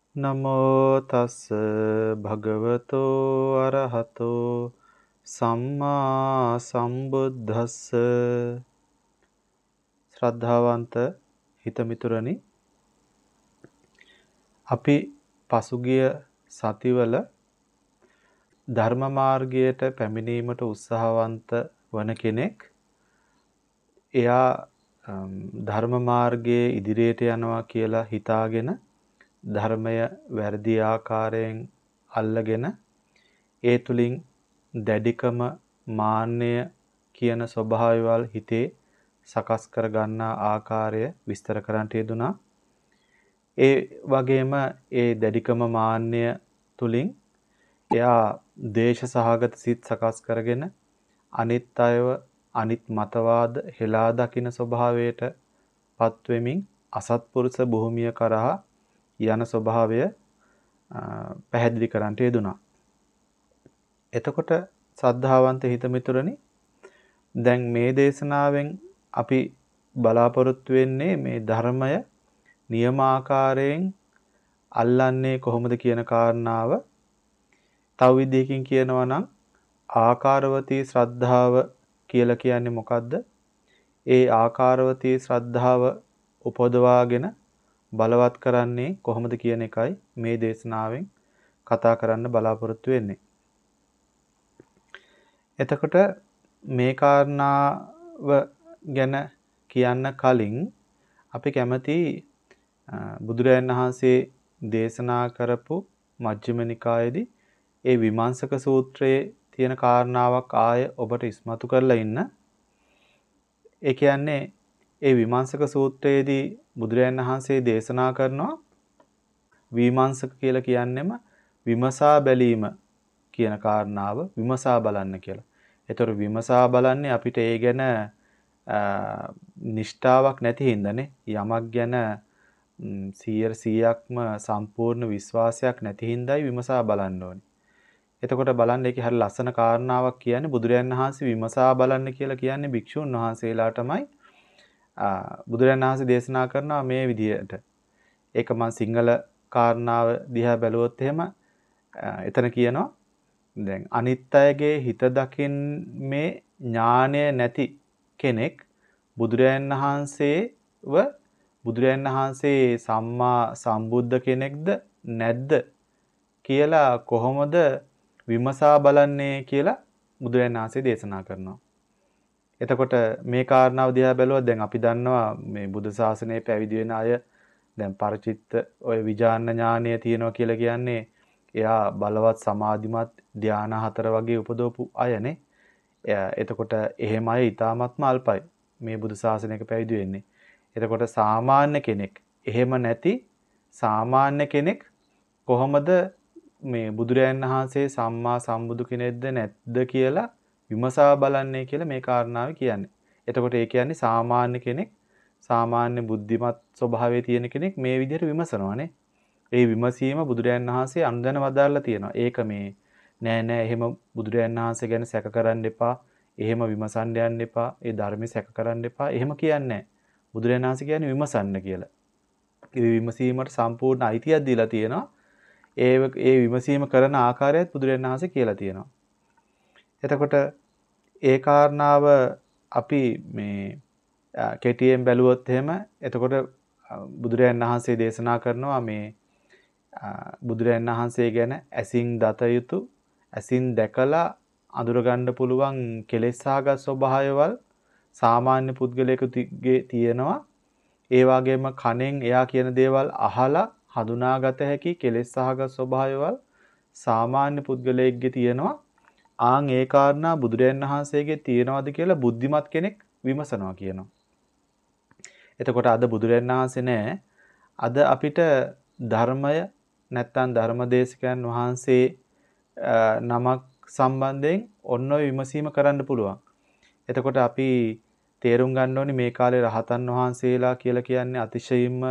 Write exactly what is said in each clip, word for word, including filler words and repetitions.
නමෝ තස් භගවතෝ අරහතෝ සම්මා සම්බුද්දස්ස. ශ්‍රද්ධාවන්ත හිතමිතුරනි, අපි පසුගිය සතිවල ධර්ම මාර්ගයට පැමිණීමට උත්සාහවන්ත වන කෙනෙක් එයා ධර්ම මාර්ගයේ ඉදිරියට යනවා කියලා හිතාගෙන ධර්මය වැරදි ආකාරයෙන් අල්ලගෙන ඒ තුලින් දැඩිකම මාන්නය කියන ස්වභාවයවල් හිතේ සකස් කර ගන්නා ආකාරය විස්තර කරන්නට යෙදුනා. ඒ වගේම ඒ දැඩිකම මාන්නය තුලින් එයා දේශ සහගත සිත් සකස් කරගෙන අනිත් අයව අනිත් මතවාද හෙලා දකින ස්වභාවයට පත් වෙමින් අසත්පුරුෂ භූමිය කරහා යන ස්වභාවය පැහැදිලි කරන්නට යෙදුනා. එතකොට සද්ධාවන්ත හිතමිතුරනි, දැන් මේ දේශනාවෙන් අපි බලාපොරොත්තු වෙන්නේ මේ ධර්මය නියමාකාරයෙන් අල්ලන්නේ කොහොමද කියන කාරණාව. තව විදිහකින් කියනවා නම් ආකාරවතී ශ්‍රද්ධාව කියලා කියන්නේ මොකද්ද? ඒ ආකාරවතී ශ්‍රද්ධාව උපදවාගෙන බලවත් කරන්නේ කොහොමද කියන එකයි මේ දේශනාවෙන් කතා කරන්න බලාපොරොත්තු වෙන්නේ. එතකොට මේ කාරණාව ගැන කියන්න කලින් අපි කැමති බුදුරජාණන් වහන්සේ දේශනා කරපු මජ්ක්‍ධිම නිකායේදී ඒ විමර්ශක සූත්‍රයේ තියෙන කාරණාවක් ආය ඔබට ඉස්මතු කරලා ඉන්න. ඒ කියන්නේ ඒ විමර්ශක සූත්‍රයේදී බුදුරජාණන් වහන්සේ දේශනා කරනවා විමර්ශක කියලා කියන්නෙම විමසා බැලීම කියන කාරණාව විමසා බලන්න කියලා. ඒතර විමසා බලන්නේ අපිට ඒ ගැන නිෂ්ඨාවක් නැති හින්දානේ. යමක් ගැන සීය සීයක්ම සම්පූර්ණ විශ්වාසයක් නැති හින්දායි විමසා බලන්න ඕනේ. එතකොට බලන්න ඒකේ හරිය ලස්සන කාරණාවක් කියන්නේ බුදුරජාණන් වහන්සේ විමසා බලන්න කියලා කියන්නේ භික්ෂුන් වහන්සේලාටමයි. බුදුරජාණන් වහන්සේ දේශනා කරනවා මේ විදිහට. ඒක මම සිංහල කාරණාව දිහා බැලුවොත් එහෙම එතන කියනවා දැන් අනිත් අයගේ හිත දකින්නේ ඥානය නැති කෙනෙක් බුදුරජාණන් වහන්සේව බුදුරජාණන් වහන්සේ සම්මා සම්බුද්ධ කෙනෙක්ද නැද්ද කියලා කොහොමද විමසා බලන්නේ කියලා බුදුරජාණන් වහන්සේ දේශනා කරනවා. එතකොට මේ කාරණාව දිහා බැලුවොත් දැන් අපි දන්නවා මේ බුදු සාසනයේ පැවිදි වෙන අය දැන් පරිචිත්ත ඔය විඥාන ඥානය තියෙනවා කියලා කියන්නේ එයා බලවත් සමාධිමත් ධානා හතර වගේ උපදවපු අයනේ. එතකොට එහෙම අය ඊටාත්ම අල්පයි මේ බුදු සාසනයක පැවිදි වෙන්නේ. එතකොට සාමාන්‍ය කෙනෙක් එහෙම නැති සාමාන්‍ය කෙනෙක් කොහොමද මේ බුදුරයන් වහන්සේ සම්මා සම්බුදු කෙනෙක්ද නැද්ද කියලා විමසා බලන්නේ කියලා මේ කාරණාව කියන්නේ. එතකොට ඒ කියන්නේ සාමාන්‍ය කෙනෙක් සාමාන්‍ය බුද්ධිමත් ස්වභාවයේ තියෙන කෙනෙක් මේ විදිහට විමසනවානේ. ඒ විමසීම බුදුරයන් වහන්සේ අනුදැන වදාරලා තියෙනවා. ඒක මේ නෑ නෑ එහෙම බුදුරයන් වහන්සේ ගැන සැක කරන්න එපා. එහෙම විමසන්න යන්න එපා. ඒ ධර්මයේ සැක කරන්න එපා. එහෙම කියන්නේ නෑ. බුදුරයන් වහන්සේ කියන්නේ විමසන්න කියලා. ඒ විමසීමට සම්පූර්ණ අයිතියක් දීලා තියෙනවා. ඒ ඒ විමසීම කරන ආකාරයත් බුදුරජාණන් වහන්සේ කියලා තියෙනවා. එතකොට ඒ කාරණාව අපි මේ කෙටියෙන් බැලුවොත් එහෙම එතකොට බුදුරජාණන් වහන්සේ දේශනා කරනවා මේ බුදුරජාණන් වහන්සේ ගැන ඇසින් දත යුතු ඇසින් දැකලා අඳුරගන්න පුළුවන් කෙලෙසාගත් ස්වභාවයවල් සාමාන්‍ය පුද්ගලයෙකුගේ තියෙනවා. ඒ වගේම කනෙන් එයා කියන දේවල් අහලා හඳුනාගත හැකි කෙලෙස් සහගත ස්වභාවයවල් සාමාන්‍ය පුද්ගලයෙක්ගේ තියෙනවා. ආන් ඒ කාරණා බුදුරජාණන් වහන්සේගේ තියෙනවද කියලා බුද්ධිමත් කෙනෙක් විමසනවා කියනවා. එතකොට අද බුදුරජාණන් වහන්සේ නෑ. අද අපිට ධර්මය නැත්තම් ධර්මදේශකයන් වහන්සේ නමක් සම්බන්ධයෙන් ඔන්න ඔය විමසීම කරන්න පුළුවන්. එතකොට අපි තේරුම් ගන්න ඕනේ මේ කාලේ රහතන් වහන්සේලා කියලා කියන්නේ අතිශයින්ම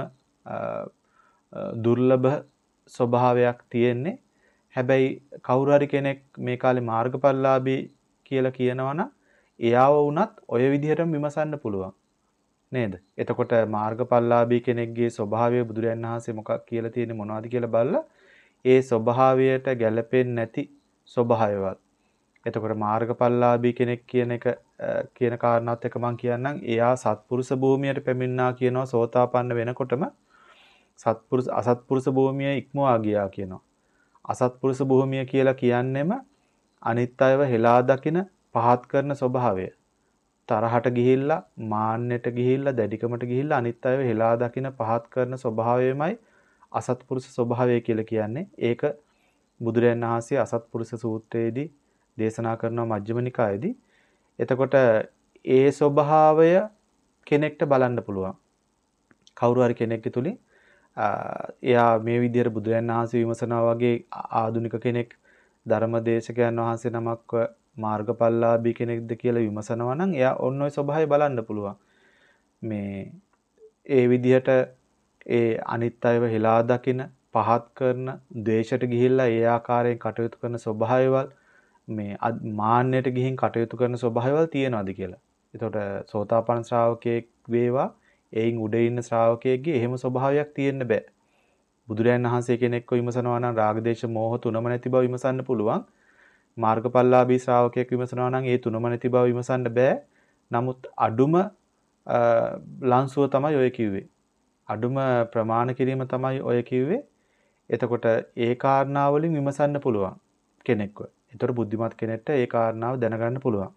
දුර්ලභ ස්වභාවයක් තියෙන්නේ. හැබැයි කවුරු හරි කෙනෙක් මේ කාලේ මාර්ගඵලලාභී කියලා කියනවනම් එයාව වුණත් ඔය විදිහටම විමසන්න පුළුවන්. නේද? එතකොට මාර්ගඵලලාභී කෙනෙක්ගේ ස්වභාවය බුදුරයන් වහන්සේ මොකක් කියලා තියෙන්නේ මොනවද කියලා බලලා ඒ ස්වභාවයට ගැළපෙන්නේ නැති ස්වභාවයවල්. එතකොට මාර්ගඵලලාභී කෙනෙක් කියන එක කියන කාරණාත් එක මම කියන්නම් එයා සත්පුරුෂ භූමියට පැමිණනා කියනවා සෝතාපන්න වෙනකොටම සත්පුරුෂ අසත්පුරුෂ භූමිය ඉක්මවා ගියා කියනවා. අසත්පුරුෂ භූමිය කියලා කියන්නෙම අනිත් අයව හෙලා දකින පහත් කරන ස්වභාවය. තරහට ගිහිල්ලා මාන්නයට ගිහිල්ලා දැඩිකමට ගිහිල්ලා අනිත් අයව හෙලා දකින පහත් කරන ස්වභාවයමයි අසත්පුරුෂ ස්වභාවය කියලා කියන්නේ. ඒක බුදුරයන් වහන්සේ අසත්පුරුෂ සූත්‍රයේදී දේශනා කරනවා මජ්ක්‍ධිම නිකායේදී. එතකොට ඒ ස්වභාවය කෙනෙක්ට බලන්න පුළුවන්. කවුරු හරි කෙනෙක් තුලින් එයා මේ විදිහට බුදුරයන් වහන්සේ විමසනවා වගේ ආධුනික කෙනෙක් ධර්මදේශකයන් වහන්සේ නමක් මාර්ගඵලලාභී කෙනෙක්ද කියලා විමසනවා නම් එයා ඔන්න ඔය ස්වභාවය බලන්න පුළුවන්. මේ ඒ විදිහට ඒ අනිත් අයව හෙලා දකින පහත් කරන ද්වේෂයට ගිහිල්ලා ඒ ආකාරයෙන් කටයුතු කරන ස්වභාවයවල් මේ මාන්නයට ගිහින් කටයුතු කරන ස්වභාවයවල් තියෙනවාද කියලා. එතකොට සෝතාපන්න ශ්‍රාවකයෙක් වේවා එයින් උඩ ඉන්න ශ්‍රාවකයෙක්ගේ එහෙම ස්වභාවයක් තියෙන්න බෑ. බුදුරයන් වහන්සේ කෙනෙක්ව විමසනවා නම් රාගදේශ මෝහ තුනම නැති බව විමසන්න පුළුවන්. මාර්ගඵලලාභී ශ්‍රාවකයෙක් විමසනවා නම් ඒ තුනම නැති බව විමසන්න බෑ. නමුත් අඩුම ලංසුව තමයි ඔය කිව්වේ. අඩුම ප්‍රමාණ කිරීම තමයි ඔය කිව්වේ. එතකොට ඒ කාරණා වලින් විමසන්න පුළුවන් කෙනෙක්ව. ඒතර බුද්ධිමත් කෙනෙක්ට ඒ කාරණාව දැනගන්න පුළුවන්.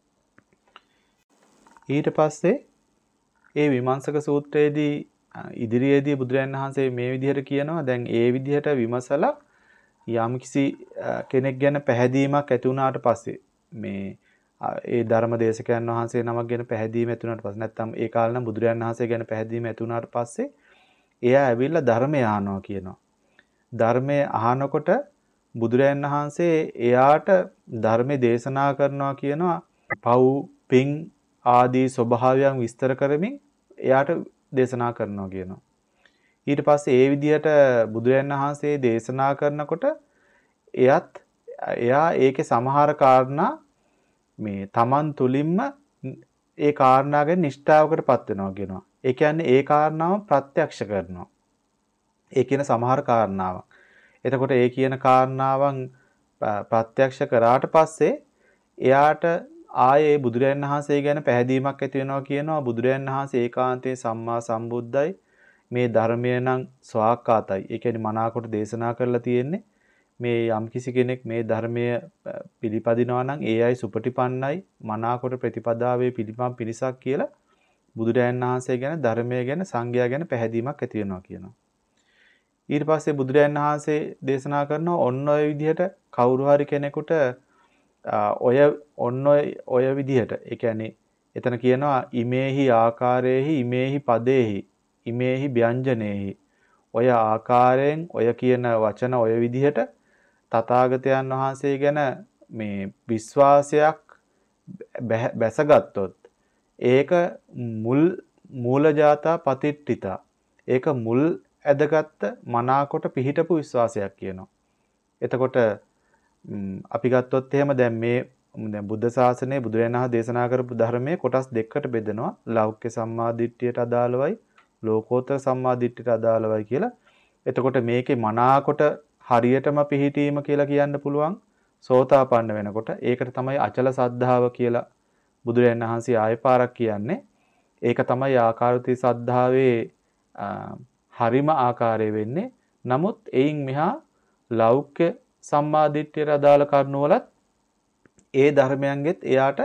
ඊට පස්සේ ඒ විමර්ශක සූත්‍රයේදී ඉදිරියේදී බුදුරජාණන් වහන්සේ මේ විදිහට කියනවා දැන් ඒ විදිහට විමසලා යම්කිසි කෙනෙක් ගැන පැහැදීමක් ඇති වුණාට පස්සේ මේ ඒ ධර්මදේශකයන් වහන්සේ නමක් ගැන පැහැදීම ඇති වුණාට පස්සේ නැත්නම් ඒ කාලේ නම් බුදුරජාණන් වහන්සේ ගැන පැහැදීම ඇති වුණාට පස්සේ එයා ඇවිල්ලා ධර්මය අහනවා කියනවා. ධර්මය අහනකොට බුදුරජාණන් වහන්සේ එයාට ධර්මයේ දේශනා කරනවා කියනවා පව් පිං ආදී ස්වභාවයන් විස්තර කරමින් එයාට දේශනා කරනවා කියනවා. ඊට පස්සේ ඒ විදිහට බුදුරජාණන් වහන්සේ දේශනා කරනකොට එයත් එයා ඒකේ සමහර කාරණා මේ Taman තුලින්ම ඒ කාරණා ගැන නිෂ්ඨාවකටපත් වෙනවා කියනවා. ඒ කියන්නේ ඒ කාරණාව ප්‍රත්‍යක්ෂ කරනවා. ඒ කියන සමහර කාරණාවක්. එතකොට ඒ කියන කාරණාවන් ප්‍රත්‍යක්ෂ කරාට පස්සේ එයාට ආයේ බුදුරයන් වහන්සේ ගැන පැහැදීමක් ඇති වෙනවා කියනවා. බුදුරයන් වහන්සේ ඒකාන්තයේ සම්මා සම්බුද්දයි. මේ ධර්මය නම් ස්වාක්කාතයි. ඒ කියන්නේ මනාකොට දේශනා කරලා තියෙන්නේ. මේ යම්කිසි කෙනෙක් මේ ධර්මය පිළිපදිනවා නම් ඒ අය සුපටිපන්නයි මනාකොට ප්‍රතිපදාවේ පිළිපම් පිරිසක් කියලා බුදුරයන් වහන්සේ ගැන ධර්මය ගැන සංඝයා ගැන පැහැදීමක් ඇති වෙනවා කියනවා. ඊට පස්සේ බුදුරයන් වහන්සේ දේශනා කරනවා ඔන්න ඔය විදිහට කවුරු හරි කෙනෙකුට ඔය ඔන්න ඔය විදිහට ඒ කියන්නේ එතන කියනවා ඉමේහි ආකාරයේහි ඉමේහි පදේහි ඉමේහි ව්‍යංජනේහි ඔය ආකාරයෙන් ඔය කියන වචන ඔය විදිහට තථාගතයන් වහන්සේ ගැන මේ විශ්වාසයක් බැසගත්තොත් ඒක මුල් මූලජාතා පතිට්ඨිතා ඒක මුල් ඇදගත්ත මනාකොට පිහිටපු විශ්වාසයක් කියනවා. එතකොට අපි ගත්තොත් එහෙම දැන් මේ දැන් බුද්ධ ශාසනයේ බුදුරජාණන් වහන්සේ දේශනා කරපු ධර්මයේ කොටස් දෙකකට බෙදෙනවා. ලෞකික සම්මාදිට්ඨියට අදාළවයි ලෝකෝත්තර සම්මාදිට්ඨියට අදාළවයි කියලා. එතකොට මේකේ මනාකොට හරියටම පිහිටීම කියලා කියන්න පුළුවන් සෝතාපන්න වෙනකොට. ඒකට තමයි අචල සද්ධාව කියලා බුදුරජාණන් වහන්සේ ආයෙ පාරක් කියන්නේ. ඒක තමයි ආකාරති සද්ධාවේ හරිම ආකාරය වෙන්නේ. නමුත් එයින් මෙහා ලෞකික සම්මාදිට්ඨියට අදාළ කරුණවලත් ඒ ධර්මයන්ගෙත් එයාට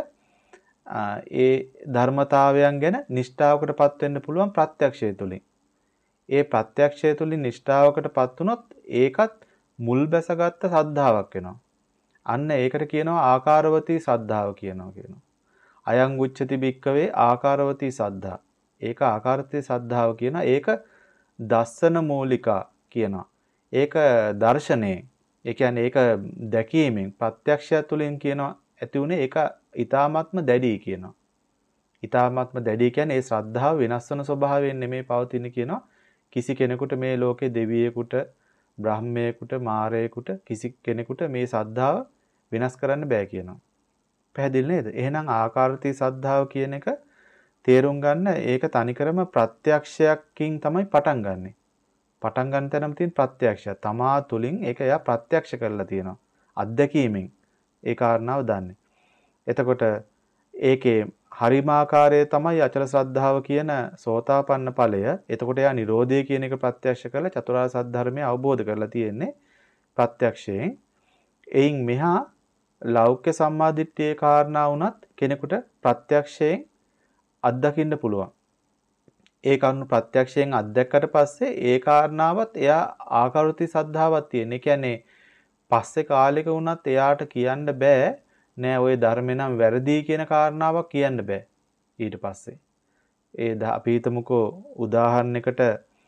ඒ ධර්මතාවයන් ගැන නිෂ්ඨාවකටපත් වෙන්න පුළුවන් ප්‍රත්‍යක්ෂය තුලින්. ඒ ප්‍රත්‍යක්ෂය තුලින් නිෂ්ඨාවකටපත් වුණොත් ඒකත් මුල් බැසගත්ත සද්ධාාවක් වෙනවා. අන්න ඒකට කියනවා ආකාරවතී සද්ධාව කියනවා කියනවා. අයං උච්චති භික්කවේ ආකාරවතී සද්ධා. ඒක ආකාරවතී සද්ධාව කියනවා. ඒක දස්සන මූලිකා කියනවා. ඒක දර්ශනේ. ඒ කියන්නේ ඒක දැකීමෙන් ප්‍රත්‍යක්ෂය තුලින් කියනවා ඇති උනේ ඒක ඊ타ත්ම දැඩි කියනවා. ඊ타ත්ම දැඩි කියන්නේ ඒ ශ්‍රද්ධාව වෙනස් වෙන ස්වභාවයෙන් නෙමෙයි පවතින කියනවා. කිසි කෙනෙකුට මේ ලෝකේ දෙවියෙකුට, බ්‍රහ්මයෙකුට, මාරයෙකුට කිසි කෙනෙකුට මේ ශ්‍රද්ධාව වෙනස් කරන්න බෑ කියනවා. පැහැදිලි නේද? එහෙනම් ආකාරති ශ්‍රද්ධාව කියන එක තේරුම් ගන්න ඒක තනිකරම ප්‍රත්‍යක්ෂයකින් තමයි පටන් ගන්නෙ. පටන් ගන්න තැනම තියෙන ප්‍රත්‍යක්ෂය. තමා තුලින් ඒක එයා ප්‍රත්‍යක්ෂ කරලා තියෙනවා. අත්දැකීමෙන් ඒ කාරණාව දන්නේ. එතකොට ඒකේ හරිමාකාරය තමයි අචල ශ්‍රද්ධාව කියන සෝතාපන්න ඵලය. එතකොට එයා නිරෝධය කියන එක ප්‍රත්‍යක්ෂ කරලා චතුරාර්ය සත්‍ය ධර්මය අවබෝධ කරලා තියෙන්නේ ප්‍රත්‍යක්ෂයෙන්. එයින් මෙහා ලෞකික සම්මාදිට්ඨියේ කාරණා වුණත් කෙනෙකුට ප්‍රත්‍යක්ෂයෙන් අත්දකින්න පුළුවන්. ඒ කරුණු ප්‍රත්‍යක්ෂයෙන් අත්දැක්කට පස්සේ ඒ කාරණාවත් එයා ආකාරෘති සද්ධාවක් තියෙන. ඒ කියන්නේ පස්සේ කාලෙක වුණත් එයාට කියන්න බෑ නෑ ওই ධර්මේ නම් වැරදි කියන කාරණාවක් කියන්න බෑ ඊට පස්සේ. ඒ අපි හිතමුකෝ උදාහරණයකට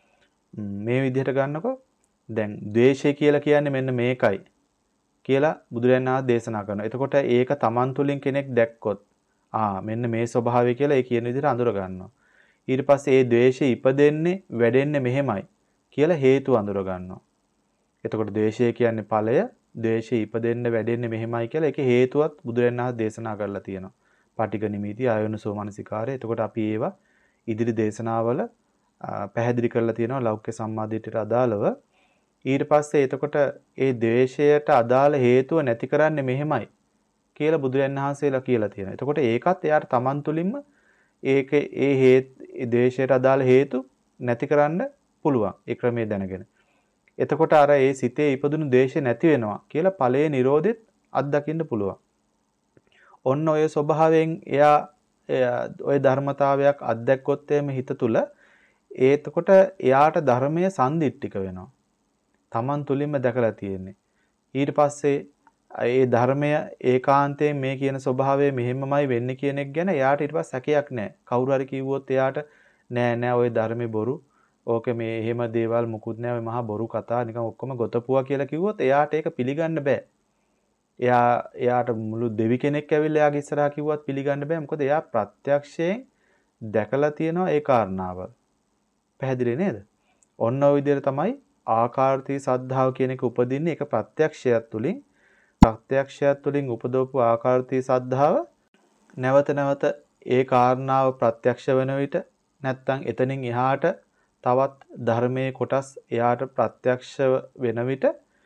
මේ විදිහට ගන්නකො දැන් ද්වේෂය කියලා කියන්නේ මෙන්න මේකයි කියලා බුදුරජාණන් වහන්සේ දේශනා කරනවා. එතකොට ඒක Taman තුලින් කෙනෙක් දැක්කොත් ආ මෙන්න මේ ස්වභාවය කියලා ඒ කියන විදිහට අඳුර ගන්නවා. ඊට පස්සේ ඒ ද්වේෂය ඉපදෙන්නේ වැඩෙන්නේ මෙහෙමයි කියලා හේතු අඳුර ගන්නවා. එතකොට ද්වේෂය කියන්නේ ඵලය, ද්වේෂය ඉපදෙන්න වැඩෙන්නේ මෙහෙමයි කියලා ඒකේ හේතුවත් බුදුරජාණන් වහන්සේ දේශනා කරලා තියෙනවා. පාටික නිමිති, ආයෝනසෝ මනසිකාරය. එතකොට අපි ඒවා ඉදිරි දේශනාවල පැහැදිලි කරලා තියෙනවා ලෞකික සම්මාදිට්ඨියට අදාළව. ඊට පස්සේ එතකොට ඒ ද්වේෂයට අදාළ හේතුව නැති කරන්නේ මෙහෙමයි කියලා බුදුරජාණන් වහන්සේලා කියලා තියෙනවා. එතකොට ඒකත් එයාට Taman තුලින්ම ඒක ඒ හේත් ද්වේෂයට අදාළ හේතු නැති කරන්න පුළුවන්. ඒ ක්‍රමයේ දැනගෙන. එතකොට අර ඒ සිතේ ඉපදුණු ද්වේෂය නැති වෙනවා කියලා ඵලයේ නිරෝධෙත් අත්දකින්න පුළුවන්. ඔන්න ඔය ස්වභාවයෙන් එයා ඔය ධර්මතාවයක් අත්දැක්කොත් එමේ හිත තුල ඒතකොට එයාට ධර්මයේ සම්දිට්ඨික වෙනවා. Taman තුලින්ම දැකලා තියෙන්නේ. ඊට පස්සේ ඒ ධර්මය ඒකාන්තයෙන් මේ කියන ස්වභාවය මෙහෙමමයි වෙන්නේ කියන එක ගැන එයාට ඊට පස්සේ සැකයක් නැහැ. කවුරු හරි කිව්වොත් එයාට නෑ නෑ ওই ධර්මේ බොරු. ඕකේ මේ එහෙම දේවල් මුකුත් නෑ. ඔය මහා බොරු කතා නිකන් ඔක්කොම ගොතපුවා කියලා කිව්වොත් එයාට ඒක පිළිගන්න බෑ. එයා එයාට මුළු දෙවි කෙනෙක් ඇවිල්ලා එයාගේ ඉස්සරහා කිව්වත් පිළිගන්න බෑ. මොකද එයා ප්‍රත්‍යක්ෂයෙන් දැකලා තියෙනවා ඒ කාරණාව. පැහැදිලි නේද? ඔන්න ඔය විදිහට තමයි ආකාරති සද්ධාව කියන එක උපදින්නේ. ඒක ප්‍රත්‍යක්ෂයත් තුලින් ප්‍රත්‍යක්ෂයත් තුලින් උපදවපු ආකාරති සද්ධාව නැවත නැවත ඒ කාරණාව ප්‍රත්‍යක්ෂ වෙන විට නැත්තම් එතනින් එහාට තවත් ධර්මයේ කොටස් එයාට ප්‍රත්‍යක්ෂ වෙන විට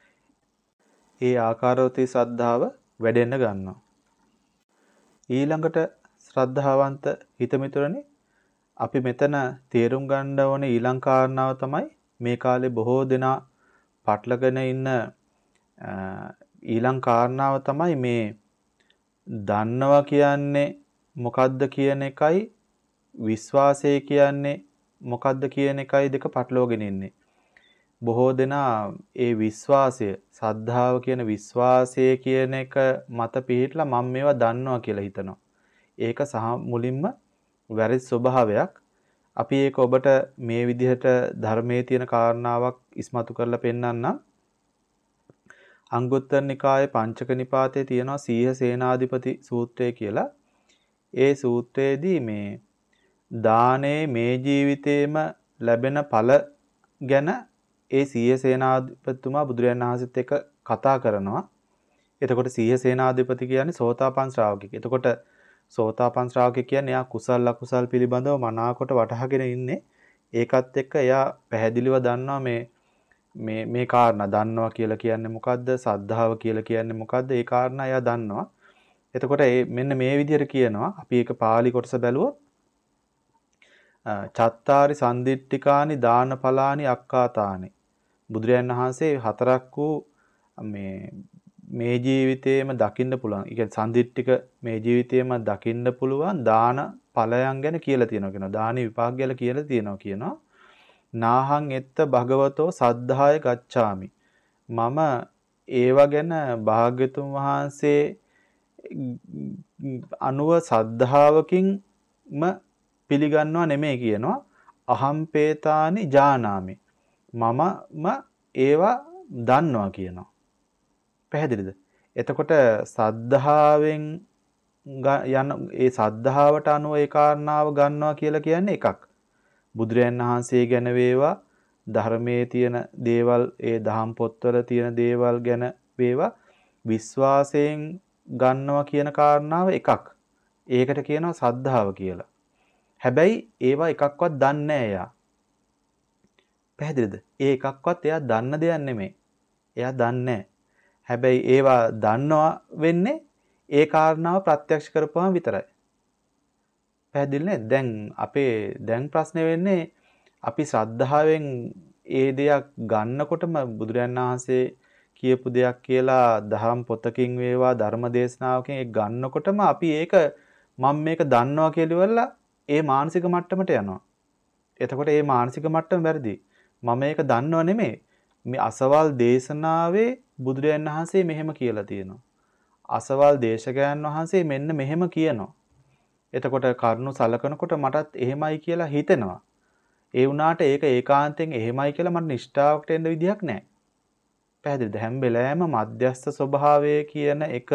ඒ ආකාරවතී ශ්‍රද්ධාව වැඩෙන්න ගන්නවා. ඊළඟට ශ්‍රද්ධාවන්ත හිතමිතුරනේ අපි මෙතන තේරුම් ගන්න ඕනේ ඊළඟ කාරණාව තමයි මේ කාලේ බොහෝ දෙනා පටලගෙන ඉන්න ඊළඟ කාරණාව තමයි මේ දන්නවා කියන්නේ මොකද්ද කියන එකයි විශ්වාසය කියන්නේ මොකද්ද කියන එකයි දෙක පටලවගෙන ඉන්නේ. බොහෝ දෙනා ඒ විශ්වාසය, සද්ධාව කියන විශ්වාසය කියන එක මත පිහිටලා මම මේවා දන්නවා කියලා හිතනවා. ඒක සහ මුලින්ම වැරදි ස්වභාවයක්. අපි ඒක ඔබට මේ විදිහට ධර්මයේ තියෙන කාරණාවක් ඉස්මතු කරලා පෙන්නන්නම්. අංගුත්තර නිකායේ පංචක නිපාතයේ තියෙනවා සීහ සේනාධිපති සූත්‍රය කියලා. ඒ සූත්‍රයේදී මේ දානේ මේ ජීවිතේම ලැබෙන ඵල ගැන ඒ සීහ සේනාධිපතිතුමා බුදුරජාණන් වහන්සේත් එක්ක කතා කරනවා. එතකොට සීහ සේනාධිපති කියන්නේ සෝතාපන්න ශ්‍රාවකෙක්. එතකොට සෝතාපන්න ශ්‍රාවකෙක් කියන්නේ එයා කුසල අකුසල් පිළිබඳව මනාකොට වටහාගෙන ඉන්නේ. ඒකත් එක්ක එයා පැහැදිලිව දන්නවා මේ මේ මේ කාරණා දන්නවා කියලා කියන්නේ මොකද්ද? සද්ධාව කියලා කියන්නේ මොකද්ද? ඒ කාරණා එයා දන්නවා. එතකොට මේ මෙන්න මේ විදිහට කියනවා. අපි ඒක පාලි කොටස බැලුවොත් චත්තාරි සම්දිට්ඨිකානි දානඵලානි අක්කාතානි. බුදුරජාණන් වහන්සේ හතරක් වූ මේ මේ ජීවිතේම දකින්න පුළුවන්. ඒ කියන්නේ සම්දිට්ඨික මේ ජීවිතේම දකින්න පුළුවන් දාන ඵලයන් ගැන කියලා තියෙනවා කියනවා. දානි විපාක ගැන කියලා තියෙනවා කියනවා. නාහං එත්ත භගවතෝ සද්ධාය ගච්ඡාමි. මම ඒව ගැන භාග්‍යතුන් වහන්සේ අනුව සද්ධාවකින්ම පිළිගන්නවා නෙමෙයි කියනවා. අහම්පේතානි ජානාමි. මමම ඒවා දන්නවා කියනවා. පැහැදිලිද? එතකොට සද්ධාවෙන් යන ඒ සද්ධාවට අනුව ඒ කාරණාව ගන්නවා කියලා කියන්නේ එකක්. බුදුරයන් වහන්සේ ගැන වේවා ධර්මයේ තියෙන දේවල් ඒ දහම් පොත්වල තියෙන දේවල් ගැන වේවා විශ්වාසයෙන් ගන්නවා කියන කාරණාව එකක්. ඒකට කියනවා සද්ධාව කියලා. හැබැයි ඒවා එකක්වත් දන්නේ නැහැ එයා. පැහැදිලිද? ඒ එකක්වත් එයා දන්න දෙයක් නෙමෙයි. එයා දන්නේ නැහැ. හැබැයි ඒවා දන්නවා වෙන්නේ ඒ කාරණාව ප්‍රත්‍යක්ෂ කරපුවාම විතරයි. පැහැදිලි නේද? දැන් අපේ දැන් ප්‍රශ්නේ වෙන්නේ අපි ශ්‍රද්ධාවෙන් ඒ දෙයක් ගන්නකොටම බුදුරජාණන් වහන්සේ කියපු දෙයක් කියලා දහම් පොතකින් වේවා ධර්ම දේශනාවකින් ඒක ගන්නකොටම අපි ඒක මම මේක දන්නවා කියලා ඉවරලා ඒ මානසික මට්ටමට යනවා. එතකොට ඒ මානසික මට්ටම වැරදි. මම මේක දන්නව නෙමෙයි. මේ අසවල් දේශනාවේ බුදුරජාණන් වහන්සේ මෙහෙම කියලා තියෙනවා. අසවල් දේශකයන් වහන්සේ මෙන්න මෙහෙම කියනවා. එතකොට කරුණු සලකනකොට මටත් එහෙමයි කියලා හිතෙනවා. ඒ වුණාට ඒක ඒකාන්තයෙන් එහෙමයි කියලා මට නිෂ්ඨාවකට එන්න විදියක් නැහැ. පැහැදිලිද? හැම වෙලාවෙම මධ්‍යස්ථ ස්වභාවය කියන එක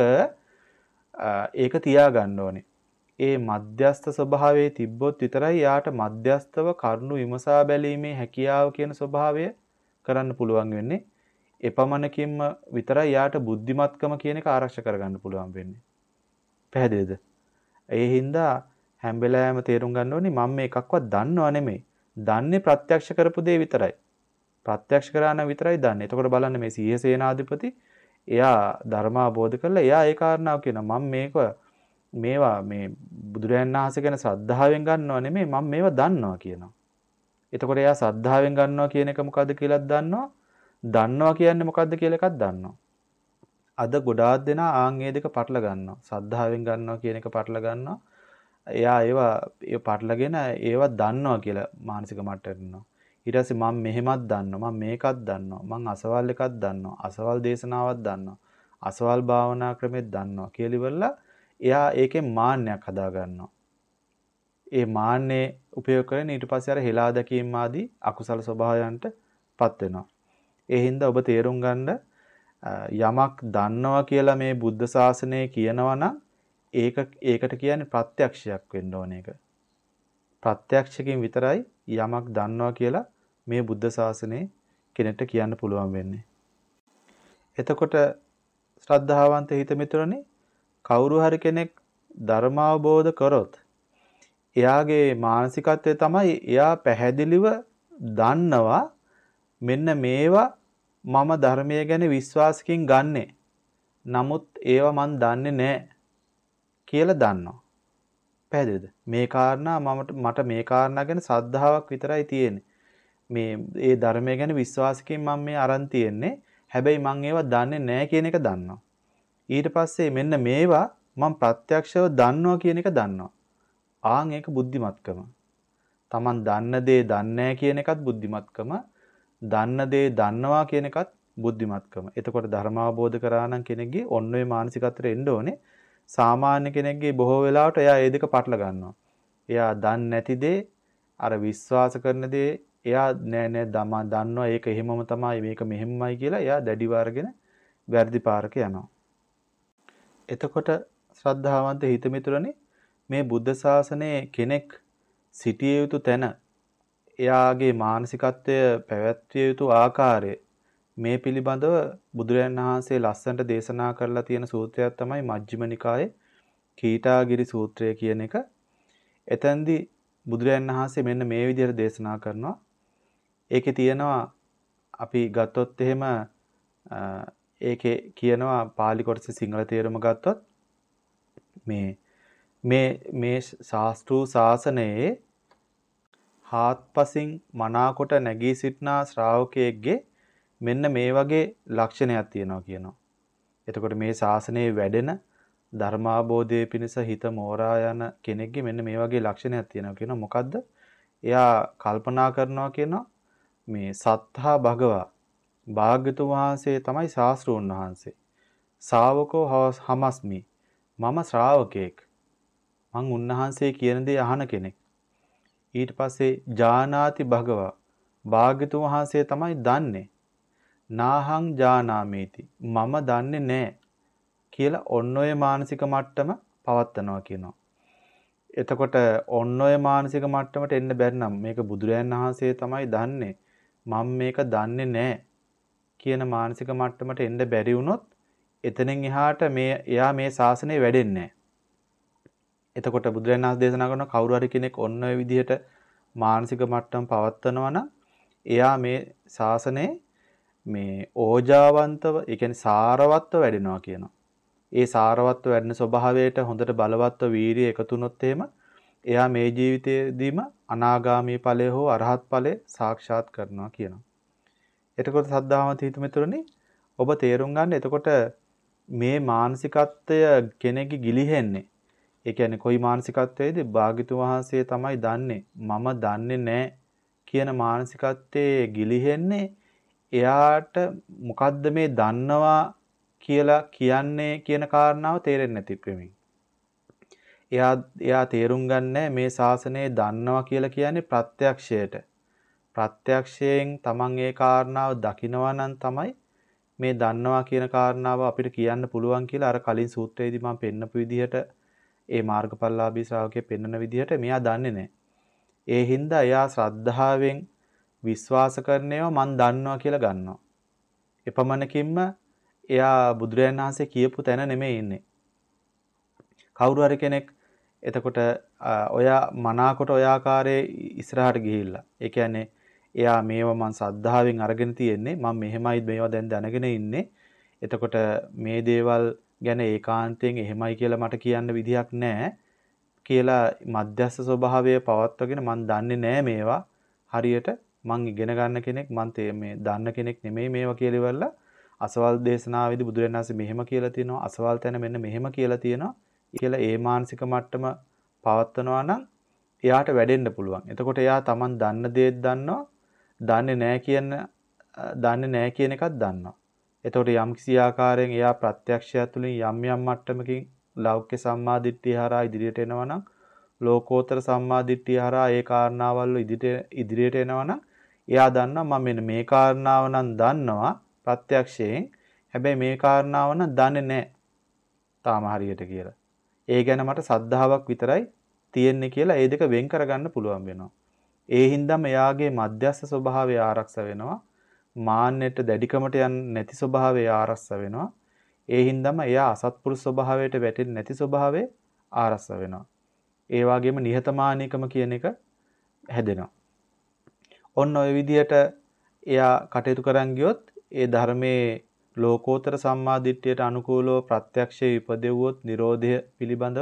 ඒක තියාගන්න ඕනේ. ඒ මධ්‍යස්ථ ස්වභාවයේ තිබ්බොත් විතරයි යාට මධ්‍යස්ථව කරුණු විමසා බැලීමේ හැකියාව කියන ස්වභාවය කරන්න පුළුවන් වෙන්නේ. එපමණකින්ම විතරයි යාට බුද්ධිමත්කම කියන එක ආරක්ෂා කරගන්න පුළුවන් වෙන්නේ. පැහැදිලිද? ඒ හින්දා හැම වෙලාවෙම තේරුම් ගන්න ඕනේ මම මේකක්වත් දන්නව නෙමෙයි. දන්නේ ප්‍රත්‍යක්ෂ කරපු දේ විතරයි. ප්‍රත්‍යක්ෂ කරා නම් විතරයි දන්නේ. එතකොට බලන්න මේ සීහ සේනාධිපති එයා ධර්ම අවබෝධ කරලා එයා ඒ කාරණාව කියනවා මම මේක මේවා මේ බුදුරයන් වහන්සේ ගැන ශ්‍රද්ධාවෙන් ගන්නව නෙමෙයි මම මේවා දන්නවා කියනවා. එතකොට එයා ශ්‍රද්ධාවෙන් ගන්නවා කියන එක මොකද්ද කියලාත් දන්නවා. දන්නවා කියන්නේ මොකද්ද කියලා එකක් දන්නවා. අද ගොඩාක් දෙනා ආන් ඒ දෙක පටල ගන්නවා. ශ්‍රද්ධාවෙන් ගන්නවා කියන එක පටල ගන්නවා. එයා ඒවා ඒ පටලගෙන ඒවා දන්නවා කියලා මානසික මට්ටමට එනවා. ඊට පස්සේ මම මෙහෙමත් දන්නවා. මම මේකත් දන්නවා. මම අසවල් එකක් දන්නවා. අසවල් දේශනාවක් දන්නවා. අසවල් භාවනා ක්‍රමෙත් දන්නවා කියලා ඉවරලා එයා ඒකෙන් මාන්නයක් හදා ගන්නවා. ඒ මාන්නේ උපයෝග කරගෙන ඊට පස්සේ අර හෙලා දැකීම් ආදී අකුසල ස්වභාවයන්ට පත් වෙනවා. ඒ හින්දා ඔබ තේරුම් ගන්න යමක් දන්නවා කියලා මේ බුද්ධ ශාසනය කියනවා නම් ඒක ඒකට කියන්නේ ප්‍රත්‍යක්ෂයක් වෙන්න ඕන එක. ප්‍රත්‍යක්ෂකින් විතරයි යමක් දන්නවා කියලා මේ බුද්ධ ශාසනයේ කෙනෙක්ට කියන්න පුළුවන් වෙන්නේ. එතකොට ශ්‍රද්ධාවන්ත හිත මිතුරනේ කවුරු හරි කෙනෙක් ධර්ම අවබෝධ කරොත් එයාගේ මානසිකත්වය තමයි එයා පැහැදිලිව දන්නවා මෙන්න මේවා මම ධර්මය ගැන විශ්වාසකින් ගන්නෙ. නමුත් ඒවා මන් දන්නේ නැහැ කියලා දන්නවා. පැහැදිලිද? මේ කාරණා මම මට මේ කාරණා ගැන ශ්‍රද්ධාවක් විතරයි තියෙන්නේ. මේ ඒ ධර්මය ගැන විශ්වාසකින් මම මේ අරන් තියෙන්නේ. හැබැයි මම ඒවා දන්නේ නැහැ කියන එක දන්නවා. ඊට පස්සේ මෙන්න මේවා මම ප්‍රත්‍යක්ෂව දන්නවා කියන එක දන්නවා. ආන් ඒක බුද්ධිමත්කම. Taman දන්න දේ දන්නේ නැහැ කියන එකත් බුද්ධිමත්කම. දන්න දේ දන්නවා කියන එකත් බුද්ධිමත්කම. එතකොට ධර්ම අවබෝධ කරා නම් කෙනෙක්ගේ ඔන්න ඔය මානසිකත්වයට එන්න ඕනේ. සාමාන්‍ය කෙනෙක්ගේ බොහෝ වෙලාවට එයා ඒ දෙක පටල ගන්නවා. එයා දන්නේ නැති දේ අර විශ්වාස කරන දේ එයා නෑ නෑ දන්නවා ඒක එහෙමම තමයි මේක මෙහෙමයි කියලා එයා දැඩිව අරගෙන වැරදි පාරක යනවා. එතකොට ශ්‍රද්ධාවන්ත හිත මිතුරනේ මේ බුද්ධ ශාසනයේ කෙනෙක් සිටිය යුතු තැන එයාගේ මානසිකත්වය පැවැත්විය යුතු ආකාරය මේ පිළිබඳව බුදුරජාණන් වහන්සේ ලස්සනට දේශනා කරලා තියෙන සූත්‍රයක් තමයි මජ්ක්‍ධිම නිකායේ කීටාගිරි සූත්‍රය කියන එක. එතෙන්දී බුදුරජාණන් වහන්සේ මෙන්න මේ විදිහට දේශනා කරනවා. ඒකේ තියෙනවා අපි ගත්තොත් එහෙම ඒකේ කියනවා පාලි කොටසේ සිංහල තේරුම ගත්තොත් මේ මේ මේ ශාස්ත්‍රීය ශාසනයේ හාත්පසින් මනාකොට නැගී සිටනා ශ්‍රාවකයෙක්ගේ මෙන්න මේ වගේ ලක්ෂණයක් තියෙනවා කියනවා. එතකොට මේ ශාසනයේ වැඩෙන ධර්මාබෝධයේ පිණිස හිත මෝරා යන කෙනෙක්ගේ මෙන්න මේ වගේ ලක්ෂණයක් තියෙනවා කියනවා. මොකද්ද? එයා කල්පනා කරනවා කියනවා මේ සත්තා භගවා භාග්‍යතුන් වහන්සේ තමයි ශාස්ත්‍රූන් වහන්සේ. ශාවකෝ හමස්මි. මම ශ්‍රාවකෙක්. මං උන්වහන්සේ කියන දේ අහන කෙනෙක්. ඊට පස්සේ ජානාති භගවා භාග්‍යතුන් වහන්සේ තමයි දන්නේ. නාහං ජානාමේති. මම දන්නේ නැහැ කියලා ඔන්න ඔය මානසික මට්ටම පවත්නවා කියනවා. එතකොට ඔන්න ඔය මානසික මට්ටමට එන්න බැරි නම් මේක බුදුරයන් වහන්සේ තමයි දන්නේ. මම මේක දන්නේ නැහැ කියන මානසික මට්ටමට එන්න බැරි වුණොත් එතනින් එහාට මේ එයා මේ ශාසනය වැඩෙන්නේ නැහැ. එතකොට බුදුරජාණන් වහන්සේ දේශනා කරන කවුරු හරි කෙනෙක් ඔන්න ඔය විදිහට මානසික මට්ටම පවත්වනවා නම් එයා මේ ශාසනයේ මේ ඕජාවන්තව, ඒ කියන්නේ සාරවත්ව වැඩෙනවා කියනවා. ඒ සාරවත්ව වැඩෙන ස්වභාවයට හොඳට බලවත්ව වීරිය එකතු වුණොත් එහෙම එයා මේ ජීවිතයේදීම අනාගාමී ඵලය හෝ අරහත් ඵලය සාක්ෂාත් කරනවා කියනවා. එතකොට සද්ධාවන්ත හිතමිතුරනි ඔබ තේරුම් ගන්න එතකොට මේ මානසිකත්වය කෙනෙක්ගේ ගිලිහෙන්නේ. ඒ කියන්නේ කොයි මානසිකත්වයේද භාග්‍යතුන් වහන්සේ තමයි දන්නේ. මම දන්නේ නැහැ කියන මානසිකත්වයේ ගිලිහෙන්නේ එයාට මොකද්ද මේ දන්නවා කියලා කියන්නේ කියන කාරණාව තේරෙන්නේ නැති ප්‍රමින්. එයා එයා තේරුම් ගන්නෑ මේ ශාසනය දන්නවා කියලා කියන්නේ ප්‍රත්‍යක්ෂයට. ප්‍රත්‍යක්ෂයෙන් තමන් ඒ කාරණාව දකිනවා නම් තමයි මේ දන්නවා කියන කාරණාව අපිට කියන්න පුළුවන් කියලා අර කලින් සූත්‍රයේදී මම පෙන්නපු විදිහට ඒ මාර්ගඵලලාභී ශ්‍රාවකයෙක් පෙන්නන විදිහට මෙයා දන්නේ නැහැ. ඒ හින්දා එයා ශ්‍රද්ධාවෙන් විශ්වාස කරන ඒවා මන් දන්නවා කියලා ගන්නවා. එපමණකින්ම එයා බුදුරජාණන් වහන්සේ කියපු තැන නෙමෙයි ඉන්නේ. කවුරු හරි කෙනෙක් එතකොට ඔයා මනාකොට ඔය ආකාරයේ ඉස්සරහට ගිහිල්ලා. ඒ කියන්නේ එයා මේව මං සද්ධාවෙන් අරගෙන තියෙන්නේ. මම මෙහෙමයි මේවා දැන් දැනගෙන ඉන්නේ. එතකොට මේ දේවල් ගැන ඒකාන්තයෙන් එහෙමයි කියලා මට කියන්න විදියක් නැහැ කියලා මධ්‍යස්ථ ස්වභාවය පවත්වගෙන මං දන්නේ නැහැ මේවා. හරියට මං ඉගෙන ගන්න කෙනෙක් මං මේ දන්න කෙනෙක් නෙමෙයි මේවා කියලා ඉවරලා අසවල් දේශනාවේදී බුදුරජාණන් වහන්සේ මෙහෙම කියලා තියෙනවා. අසවල් තැන මෙන්න මෙහෙම කියලා තියෙනවා. කියලා ඒ මානසික මට්ටම පවත්වනවා නම් එයාට වැඩෙන්න පුළුවන්. එතකොට එයා Taman දන්න දේත් දන්නවා, දන්නේ නැහැ කියන දන්නේ නැහැ කියන එකත් දන්නවා. එතකොට යම් කිසි ආකාරයෙන් එයා ප්‍රත්‍යක්ෂය තුළින් යම් යම් මට්ටමකින් ලෞකික සම්මාදිට්ඨිය හරහා ඉදිරියට එනවා නම් ලෝකෝත්තර සම්මාදිට්ඨිය හරහා ඒ කාරණාවල් ඉදිරියට ඉදිරියට එනවා නම් එයා දන්නවා මම මෙන්න මේ කාරණාව නම් දන්නවා ප්‍රත්‍යක්ෂයෙන්. හැබැයි මේ කාරණාව නම් දන්නේ නැහැ තාම හරියට කියලා. ඒ ගැන මට සද්ධාාවක් විතරයි තියෙන්නේ කියලා ඒ දෙක වෙන් කරගන්න පුළුවන් වෙනවා. ඒ හින්දාම එයාගේ මධ්‍යස්ථ ස්වභාවය ආරක්ෂා වෙනවා. මාන්නෙට දැඩිකමට යන්නේ නැති ස්වභාවය ආරක්ෂා වෙනවා. ඒ හින්දාම එයා අසත්පුරුෂ ස්වභාවයට වැටෙන්නේ නැති ස්වභාවය ආරක්ෂා වෙනවා. ඒ වගේම නිහතමානීකම කියන එක හැදෙනවා. ඔන්න ඔය විදිහට එයා කටයුතු කරන් ගියොත් ඒ ධර්මයේ ලෝකෝත්තර සම්මාදිට්ඨියට අනුකූලව ප්‍රත්‍යක්ෂයේ ඉපදෙව්වොත් Nirodha පිළිබඳව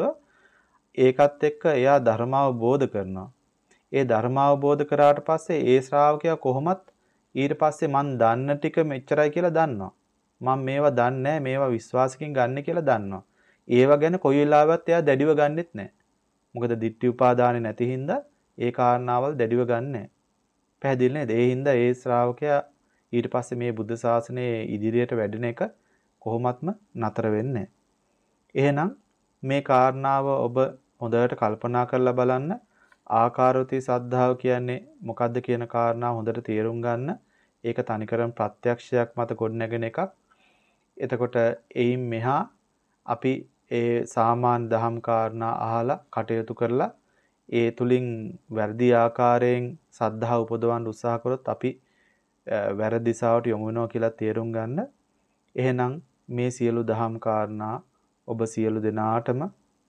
ඒකත් එක්ක එයා ධර්ම අවබෝධ කරනවා. ඒ ධර්ම අවබෝධ කරාට පස්සේ ඒ ශ්‍රාවකයා කොහොමත් ඊට පස්සේ මන් දන්න ටික මෙච්චරයි කියලා දන්නවා. මම මේවා දන්නේ නැහැ මේවා විශ්වාසකින් ගන්න කියලා දන්නවා. ඒව ගැන කොයි වෙලාවවත් එයා දැඩිව ගන්නෙත් නැහැ. මොකද ditthi upadane නැති හින්දා ඒ කාරණාවල් දැඩිව ගන්නෑ. පැහැදිලි නේද? ඒ හින්දා ඒ ශ්‍රාවකයා ඊට පස්සේ මේ බුද්ධ ශාසනයේ ඉදිරියට වැඩෙන එක කොහොමත්ම නතර වෙන්නේ නැහැ. එහෙනම් මේ කාරණාව ඔබ හොඳට කල්පනා කරලා බලන්න. ආකාරවතී සද්ධාව කියන්නේ මොකද්ද කියන කාරණාව හොඳට තේරුම් ගන්න. ඒක තනිකරම ප්‍රත්‍යක්ෂයක් මත ගොඩනැගෙන එකක්. එතකොට එයින් මෙහා අපි ඒ සාමාන්‍ය දහම් කාරණා අහලා කටයුතු කරලා ඒ තුලින් වැඩි ආකාරයෙන් සද්ධා උපදවන්න උත්සාහ කරොත් අපි වැරදි දිශාවට යොමු වෙනවා කියලා තේරුම් ගන්න. එහෙනම් මේ සියලු දහම් කාරණා ඔබ සියලු දෙනාටම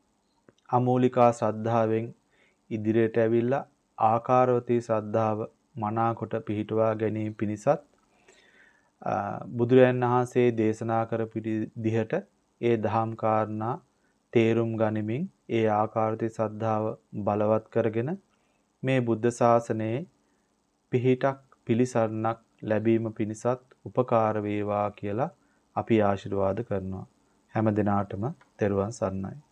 අමූලිකා ශ්‍රද්ධාවෙන් ඉදිරියට ඇවිල්ලා ආකාරවතී ශ්‍රද්ධාව මනාකොට පිහිටුවා ගැනීම පිණිසත් බුදුරයන් වහන්සේ දේශනා කරපු විදිහට ඒ දහම් කාරණා තේරුම් ගනිමින් ඒ ආකාරවතී ශ්‍රද්ධාව බලවත් කරගෙන මේ බුද්ධ ශාසනයේ පිහිටක් පිළිසරණක් ලැබීම පිණිසත් උපකාර වේවා කියලා අපි ආශිර්වාද කරනවා. හැම දිනාටම තෙරුවන් සරණයි.